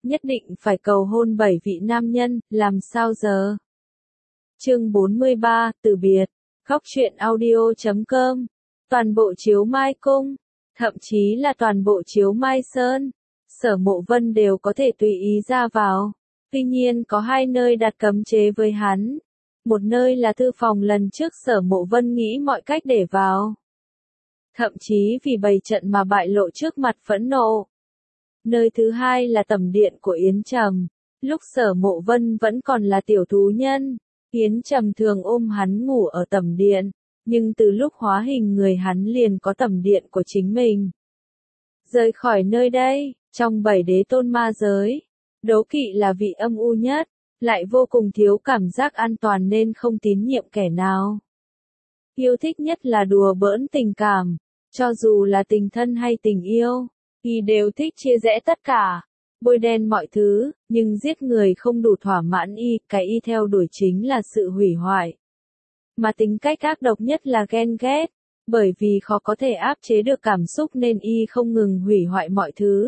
nhất định phải cầu hôn 7 vị nam nhân, làm sao giờ? Chương 43, từ biệt. Góc truyện audio.com. Toàn bộ chiếu Mai Cung, thậm chí là toàn bộ chiếu Mai Sơn, Sở Mộ Vân đều có thể tùy ý ra vào. Tuy nhiên có 2 nơi đặt cấm chế với hắn. Một nơi là thư phòng lần trước Sở Mộ Vân nghĩ mọi cách để vào. Thậm chí vì bày trận mà bại lộ trước mặt phẫn nộ. Nơi thứ hai là tẩm điện của Yến Trầm. Lúc Sở Mộ Vân vẫn còn là tiểu thú nhân, Yến Trầm thường ôm hắn ngủ ở tẩm điện, nhưng từ lúc hóa hình người hắn liền có tẩm điện của chính mình. Rời khỏi nơi đây, trong 7 đế tôn ma giới, Đố Kỵ là vị âm u nhất, lại vô cùng thiếu cảm giác an toàn nên không tín nhiệm kẻ nào. Yêu thích nhất là đùa bỡn tình cảm, cho dù là tình thân hay tình yêu, y đều thích chia rẽ tất cả, bôi đen mọi thứ, nhưng giết người không đủ thỏa mãn y, cái y theo đuổi chính là sự hủy hoại. Mà tính cách ác độc nhất là ghen ghét, bởi vì khó có thể áp chế được cảm xúc nên y không ngừng hủy hoại mọi thứ.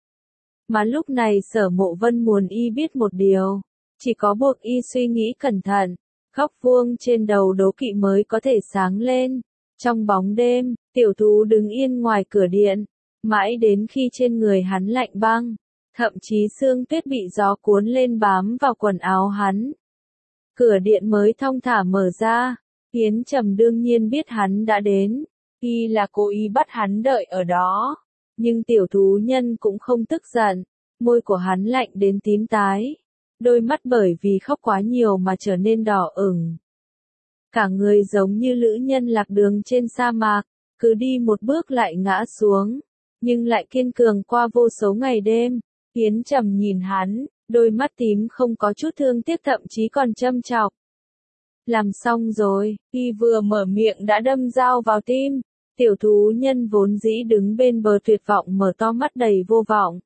Mà lúc này Sở Mộ Vân muốn y biết một điều, chỉ có buộc y suy nghĩ cẩn thận, góc vuông trên đầu Đố Kỵ mới có thể sáng lên. Trong bóng đêm, tiểu thú đứng yên ngoài cửa điện, mãi đến khi trên người hắn lạnh băng, thậm chí sương tuyết bị gió cuốn lên bám vào quần áo hắn. Cửa điện mới thong thả mở ra, Yến Trầm đương nhiên biết hắn đã đến, y là cố ý bắt hắn đợi ở đó. Nhưng tiểu thú nhân cũng không tức giận, môi của hắn lạnh đến tím tái, đôi mắt bởi vì khóc quá nhiều mà trở nên đỏ ửng. Cả người giống như lữ nhân lạc đường trên sa mạc, cứ đi một bước lại ngã xuống, nhưng lại kiên cường qua vô số ngày đêm. Yến Trầm nhìn hắn, đôi mắt tím không có chút thương tiếc thậm chí còn châm chọc. Làm xong rồi, y vừa mở miệng đã đâm dao vào tim. Tiểu thú nhân vốn dĩ đứng bên bờ tuyệt vọng mở to mắt đầy vô vọng.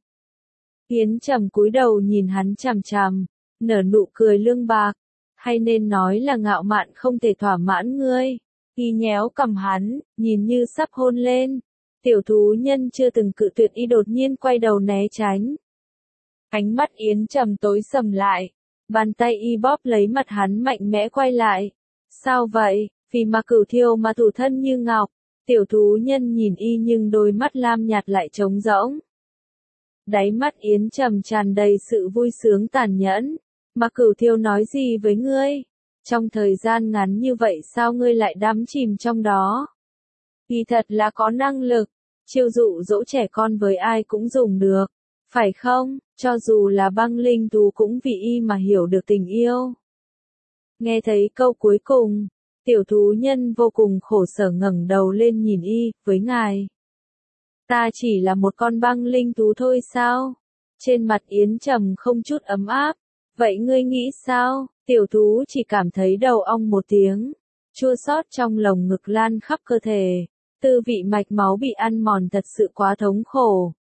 Yến Trầm cúi đầu nhìn hắn chằm chằm, nở nụ cười lương bạc, hay nên nói là ngạo mạn không thể thỏa mãn ngươi. Y nhéo cằm hắn, nhìn như sắp hôn lên. Tiểu thú nhân chưa từng cự tuyệt y đột nhiên quay đầu né tránh. Ánh mắt Yến Trầm tối sầm lại, bàn tay y bóp lấy mặt hắn mạnh mẽ quay lại. Sao vậy? Vì mà Cửu Thiêu mà thủ thân như ngọc. Tiểu thú nhân nhìn y nhưng đôi mắt lam nhạt lại trống rỗng. Đáy mắt Yến Trầm tràn đầy sự vui sướng tàn nhẫn. Mà Cửu Thiêu nói gì với ngươi? Trong thời gian ngắn như vậy sao ngươi lại đắm chìm trong đó? Y thật là có năng lực, chiêu dụ dỗ trẻ con với ai cũng dùng được, phải không? Cho dù là băng linh thú cũng vì y mà hiểu được tình yêu. Nghe thấy câu cuối cùng, tiểu thú nhân vô cùng khổ sở ngẩng đầu lên nhìn y, với ngài. Ta chỉ là một con băng linh thú thôi sao? Trên mặt Yến Trầm không chút ấm áp. Vậy ngươi nghĩ sao? Tiểu thú chỉ cảm thấy đầu ong một tiếng. Chua xót trong lồng ngực lan khắp cơ thể. Tư vị mạch máu bị ăn mòn thật sự quá thống khổ.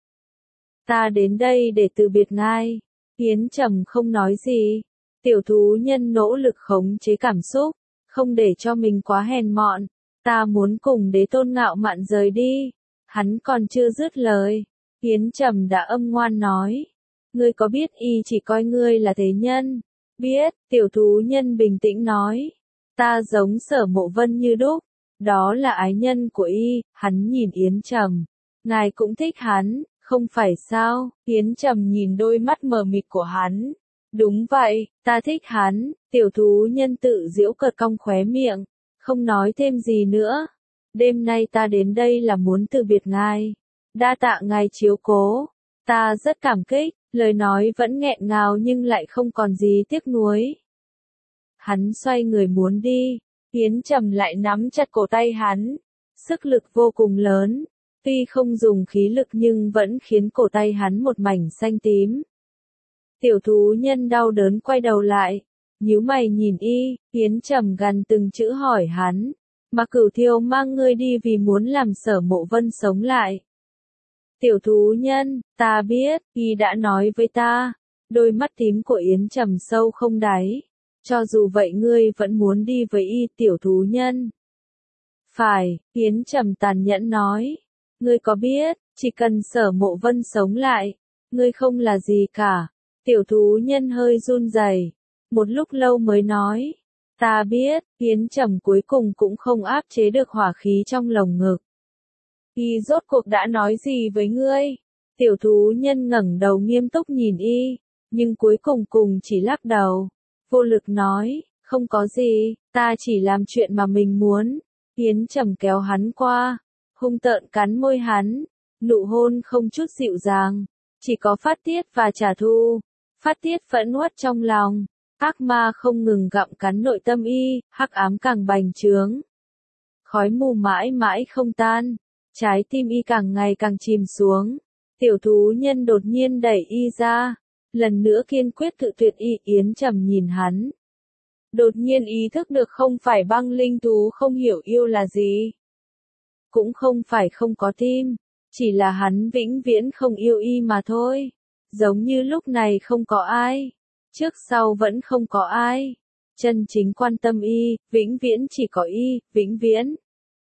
Ta đến đây để từ biệt ngài. Yến Trầm không nói gì. Tiểu thú nhân nỗ lực khống chế cảm xúc, không để cho mình quá hèn mọn. Ta muốn cùng đế tôn ngạo mạn rời đi. Hắn còn chưa dứt lời. Yến Trầm đã âm ngoan nói. Ngươi có biết y chỉ coi ngươi là thế nhân? Biết, tiểu thú nhân bình tĩnh nói. Ta giống Sở Mộ Vân như đúc. Đó là ái nhân của y. Hắn nhìn Yến Trầm. Ngài cũng thích hắn, không phải sao? Yến Trầm nhìn đôi mắt mờ mịt của hắn. Đúng vậy, ta thích hắn. Tiểu thú nhân tự giễu cợt cong khóe miệng, không nói thêm gì nữa. Đêm nay ta đến đây là muốn từ biệt ngài. Đa tạ ngài chiếu cố. Ta rất cảm kích, lời nói vẫn nghẹn ngào nhưng lại không còn gì tiếc nuối. Hắn xoay người muốn đi, Yến Trầm lại nắm chặt cổ tay hắn. Sức lực vô cùng lớn, tuy không dùng khí lực nhưng vẫn khiến cổ tay hắn một mảnh xanh tím. Tiểu thú nhân đau đớn quay đầu lại, nhíu mày nhìn y, Yến Trầm gằn từng chữ hỏi hắn. Mà Cửu Thiêu mang ngươi đi vì muốn làm Sở Mộ Vân sống lại. Tiểu thú nhân, ta biết, y đã nói với ta. Đôi mắt tím của Yến Trầm sâu không đáy. Cho dù vậy ngươi vẫn muốn đi với y, tiểu thú nhân. Phải, Yến Trầm tàn nhẫn nói. Ngươi có biết, chỉ cần Sở Mộ Vân sống lại, ngươi không là gì cả. Tiểu thú nhân hơi run rẩy, một lúc lâu mới nói, ta biết. Yến Trầm cuối cùng cũng không áp chế được hỏa khí trong lồng ngực. Y rốt cuộc đã nói gì với ngươi? Tiểu thú nhân ngẩng đầu nghiêm túc nhìn y, nhưng cuối cùng chỉ lắc đầu, vô lực nói, không có gì, ta chỉ làm chuyện mà mình muốn. Yến Trầm kéo hắn qua, hung tợn cắn môi hắn, nụ hôn không chút dịu dàng, chỉ có phát tiết và trả thù. Phát tiết phẫn uất trong lòng, ác ma không ngừng gặm cắn nội tâm y, hắc ám càng bành trướng. Khói mù mãi mãi không tan, trái tim y càng ngày càng chìm xuống. Tiểu thú nhân đột nhiên đẩy y ra, lần nữa kiên quyết cự tuyệt y. Yến Trầm nhìn hắn. Đột nhiên ý thức được không phải băng linh thú không hiểu yêu là gì. Cũng không phải không có tim, chỉ là hắn vĩnh viễn không yêu y mà thôi. Giống như lúc này không có ai, trước sau vẫn không có ai. Chân chính quan tâm y, vĩnh viễn chỉ có y, vĩnh viễn.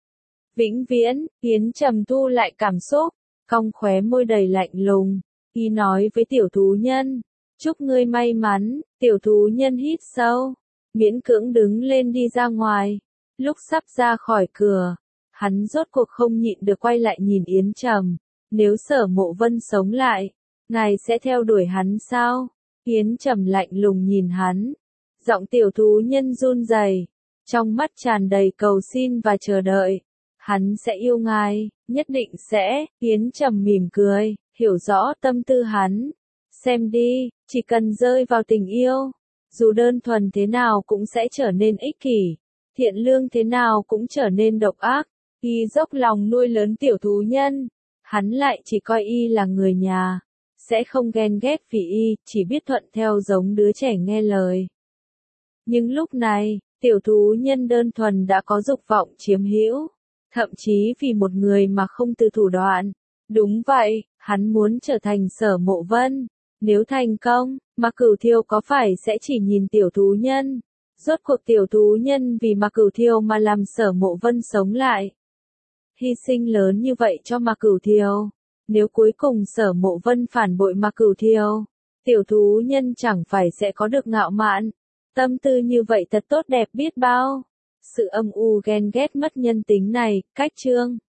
Vĩnh viễn. Yến Trầm thu lại cảm xúc, cong khóe môi đầy lạnh lùng. Y nói với tiểu thú nhân, chúc ngươi may mắn. Tiểu thú nhân hít sâu, miễn cưỡng đứng lên đi ra ngoài. Lúc sắp ra khỏi cửa, hắn rốt cuộc không nhịn được quay lại nhìn Yến Trầm. Nếu Sở Mộ Vân sống lại, ngài sẽ theo đuổi hắn sao? Yến Trầm lạnh lùng nhìn hắn. Giọng tiểu thú nhân run rẩy, trong mắt tràn đầy cầu xin và chờ đợi. Hắn sẽ yêu ngài, nhất định sẽ. Yến Trầm mỉm cười, hiểu rõ tâm tư hắn. Xem đi, chỉ cần rơi vào tình yêu, dù đơn thuần thế nào cũng sẽ trở nên ích kỷ, thiện lương thế nào cũng trở nên độc ác. Y dốc lòng nuôi lớn tiểu thú nhân, hắn lại chỉ coi y là người nhà, sẽ không ghen ghét vì y, chỉ biết thuận theo giống đứa trẻ nghe lời. Nhưng lúc này, tiểu thú nhân đơn thuần đã có dục vọng chiếm hữu, thậm chí vì một người mà không từ thủ đoạn. Đúng vậy, hắn muốn trở thành Sở Mộ Vân. Nếu thành công, Mạc Cửu Thiêu có phải sẽ chỉ nhìn tiểu thú nhân? Rốt cuộc tiểu thú nhân vì Mạc Cửu Thiêu mà làm Sở Mộ Vân sống lại. Hy sinh lớn như vậy cho Mạc Cửu Thiêu. Nếu cuối cùng Sở Mộ Vân phản bội Mạc Cửu Thiêu, tiểu thú nhân chẳng phải sẽ có được ngạo mạn. Tâm tư như vậy thật tốt đẹp biết bao. Sự âm u ghen ghét mất nhân tính này, cách chương.